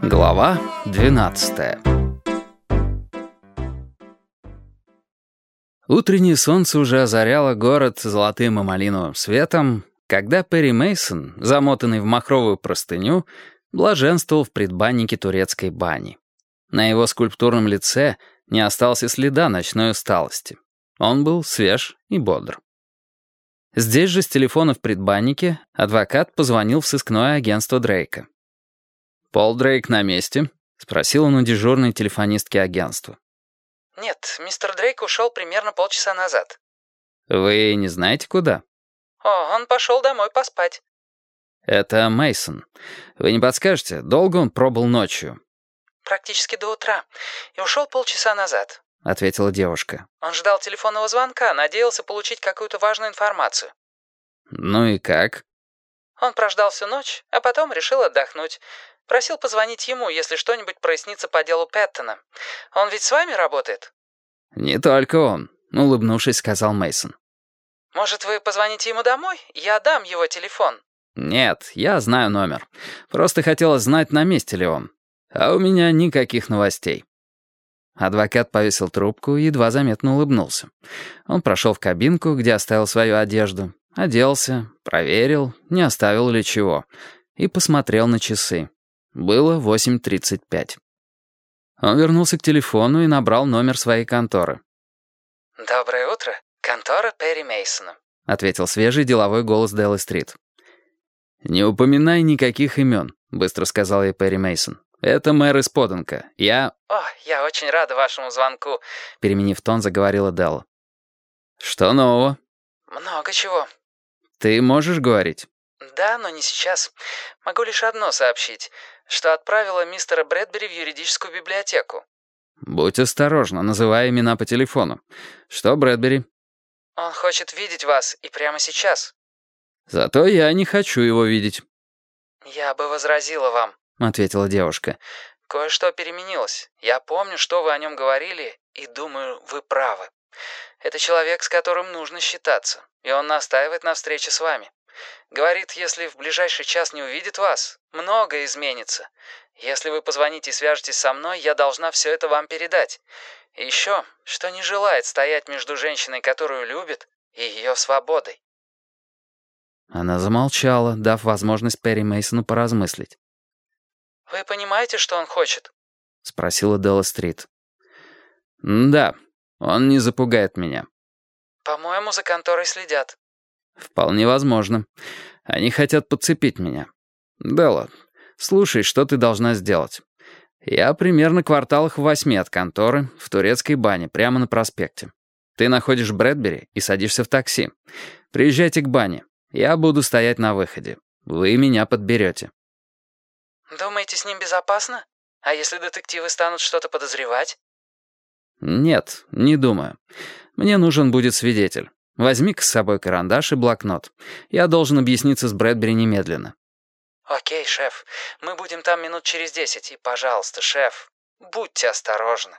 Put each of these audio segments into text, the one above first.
Глава 12. Утреннее солнце уже озаряло город золотым и малиновым светом, когда Перри Мейсон, замотанный в махровую простыню, блаженствовал в предбаннике турецкой бани. На его скульптурном лице не осталось и следа ночной усталости. Он был свеж и бодр. Здесь же с телефона в предбаннике адвокат позвонил в сыскное агентство Дрейка. «Пол Дрейк на месте?» — спросил он у дежурной телефонистки агентства. «Нет, мистер Дрейк ушел примерно полчаса назад». «Вы не знаете, куда?» «О, он пошел домой поспать». «Это Мейсон. Вы не подскажете, долго он пробыл ночью?» «Практически до утра. И ушел полчаса назад», — ответила девушка. «Он ждал телефонного звонка, надеялся получить какую-то важную информацию». «Ну и как?» «Он прождал всю ночь, а потом решил отдохнуть. Просил позвонить ему, если что-нибудь прояснится по делу Пэттона. Он ведь с вами работает?» «Не только он», — улыбнувшись, сказал Мейсон. «Может, вы позвоните ему домой? Я дам его телефон». «Нет, я знаю номер. Просто хотела знать, на месте ли он. А у меня никаких новостей». Адвокат повесил трубку и едва заметно улыбнулся. Он прошел в кабинку, где оставил свою одежду, оделся, проверил, не оставил ли чего, и посмотрел на часы. Было 8:35. Он вернулся к телефону и набрал номер своей конторы. «Доброе утро. Контора Перри Мейсона», — ответил свежий деловой голос Делы Стрит. «Не упоминай никаких имен», — быстро сказал ей Перри Мейсон. «Это мэр из Поденка. Я...» «О, я очень рада вашему звонку», — переменив тон, заговорила Делла. «Что нового?» «Много чего». «Ты можешь говорить?» «Да, но не сейчас. Могу лишь одно сообщить, что отправила мистера Брэдбери в юридическую библиотеку». «Будь осторожна, называй имена по телефону. Что Брэдбери?» «Он хочет видеть вас и прямо сейчас». «Зато я не хочу его видеть». «Я бы возразила вам», — ответила девушка. «Кое-что переменилось. Я помню, что вы о нем говорили, и думаю, вы правы. Это человек, с которым нужно считаться, и он настаивает на встрече с вами. Говорит, если в ближайший час не увидит вас, многое изменится. Если вы позвоните и свяжетесь со мной, я должна все это вам передать. И еще, что не желает стоять между женщиной, которую любит, и ее свободой». Она замолчала, дав возможность Перри Мейсону поразмыслить. «Вы понимаете, что он хочет?» — спросила Делла Стрит. «Да, он не запугает меня». «По-моему, за конторой следят». «Вполне возможно. Они хотят подцепить меня. Делла, слушай, что ты должна сделать. Я примерно кварталах в 8 от конторы, в турецкой бане, прямо на проспекте. Ты находишь Брэдбери и садишься в такси. Приезжайте к бане. Я буду стоять на выходе. Вы меня подберете». «Думаете, с ним безопасно? А если детективы станут что-то подозревать?» «Нет, не думаю. Мне нужен будет свидетель. Возьми-ка с собой карандаш и блокнот. Я должен объясниться с Брэдбери немедленно». «Окей, шеф. Мы будем там минут через 10. И, пожалуйста, шеф, будьте осторожны».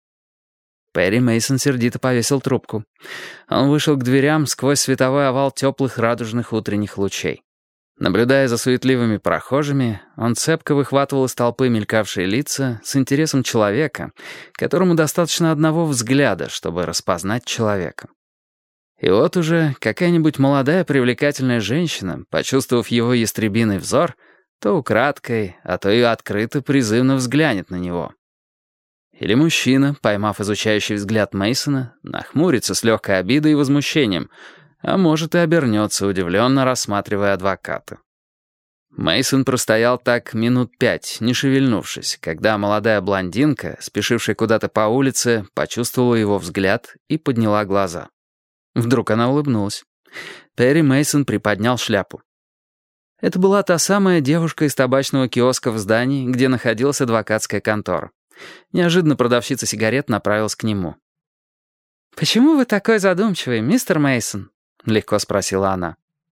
Перри Мейсон сердито повесил трубку. Он вышел к дверям сквозь световой овал теплых радужных утренних лучей. Наблюдая за суетливыми прохожими, он цепко выхватывал из толпы мелькавшие лица с интересом человека, которому достаточно одного взгляда, чтобы распознать человека. И вот уже какая-нибудь молодая привлекательная женщина, почувствовав его ястребиный взор, то украдкой, а то и открыто призывно взглянет на него. Или мужчина, поймав изучающий взгляд Мейсона, нахмурится с легкой обидой и возмущением, а может и обернется, удивленно рассматривая адвоката. Мейсон простоял так минут 5, не шевельнувшись, когда молодая блондинка, спешившая куда-то по улице, почувствовала его взгляд и подняла глаза. Вдруг она улыбнулась. Перри Мейсон приподнял шляпу. Это была та самая девушка из табачного киоска в здании, где находилась адвокатская контора. Неожиданно продавщица сигарет направилась к нему. «Почему вы такой задумчивый, мистер Мейсон?» — легко спросила она.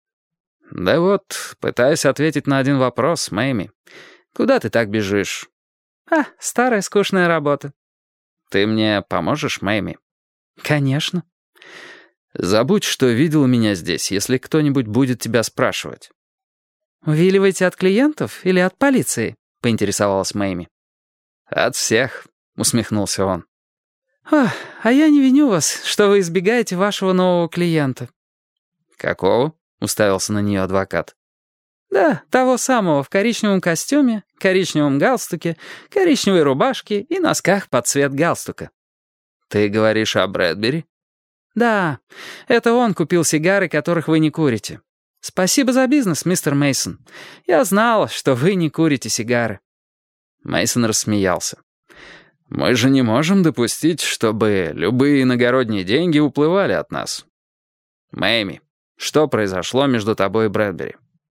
«Да вот, пытаюсь ответить на один вопрос, Мэйми. Куда ты так бежишь?» Старая скучная работа». «Ты мне поможешь, Мэйми?» «Конечно». «Забудь, что видела меня здесь, если кто-нибудь будет тебя спрашивать». «Увиливаете от клиентов или от полиции?» — поинтересовалась Мэйми. «От всех», — усмехнулся он. А я не виню вас, что вы избегаете вашего нового клиента». «Какого?» — уставился на нее адвокат. «Да, того самого в коричневом костюме, коричневом галстуке, коричневой рубашке и носках под цвет галстука». «Ты говоришь о Брэдбери?» «Да, это он купил сигары, которых вы не курите. Спасибо за бизнес, мистер Мейсон. Я знала, что вы не курите сигары». Мейсон рассмеялся. «Мы же не можем допустить, чтобы любые иногородние деньги уплывали от нас. Мэйми, что произошло между тобой и Брэдбери?»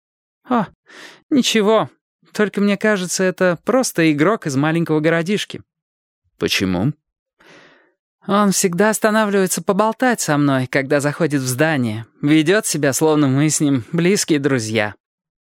Ничего. Только мне кажется, это просто игрок из маленького городишки». «Почему?» «Он всегда останавливается поболтать со мной, когда заходит в здание. Ведет себя, словно мы с ним близкие друзья».